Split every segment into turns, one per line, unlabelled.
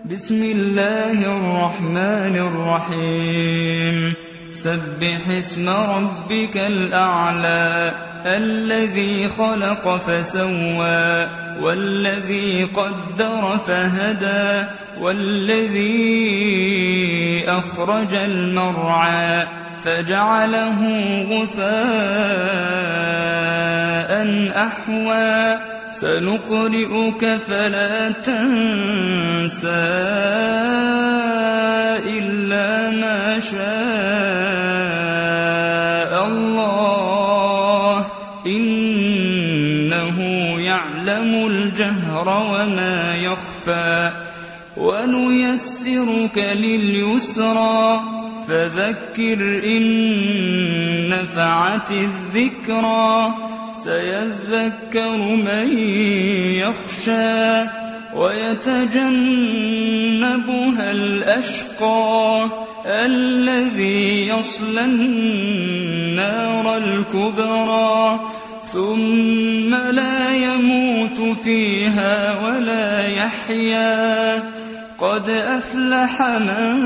بسم الله الرحمن الرحيم سبح اسم ربك الأعلى الذي خلق فسوى والذي قدر فهدى والذي أخرج المرعى فجعله غثاء أحوى سنقرئك فلا تنسى إلا ما شاء الله إنه يعلم الجهر وما يخفى ونيسرك لليسرى فذكر إن نفعت الذكرى سيذكر من يخشى ويتجنبها الأشقى الذي يصلى النار الكبرى ثم لا يموت فيها ولا يحيا قد أفلح من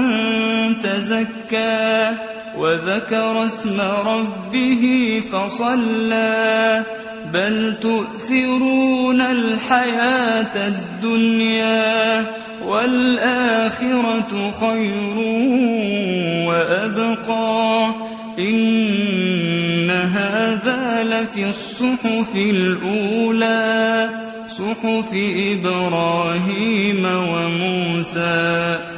تزكى وذكر اسم ربه فصلى بل تؤثرون الحياة الدنيا والآخرة خير وأبقى إن هذا لفي الصحف الأولى صحف إبراهيم وموسى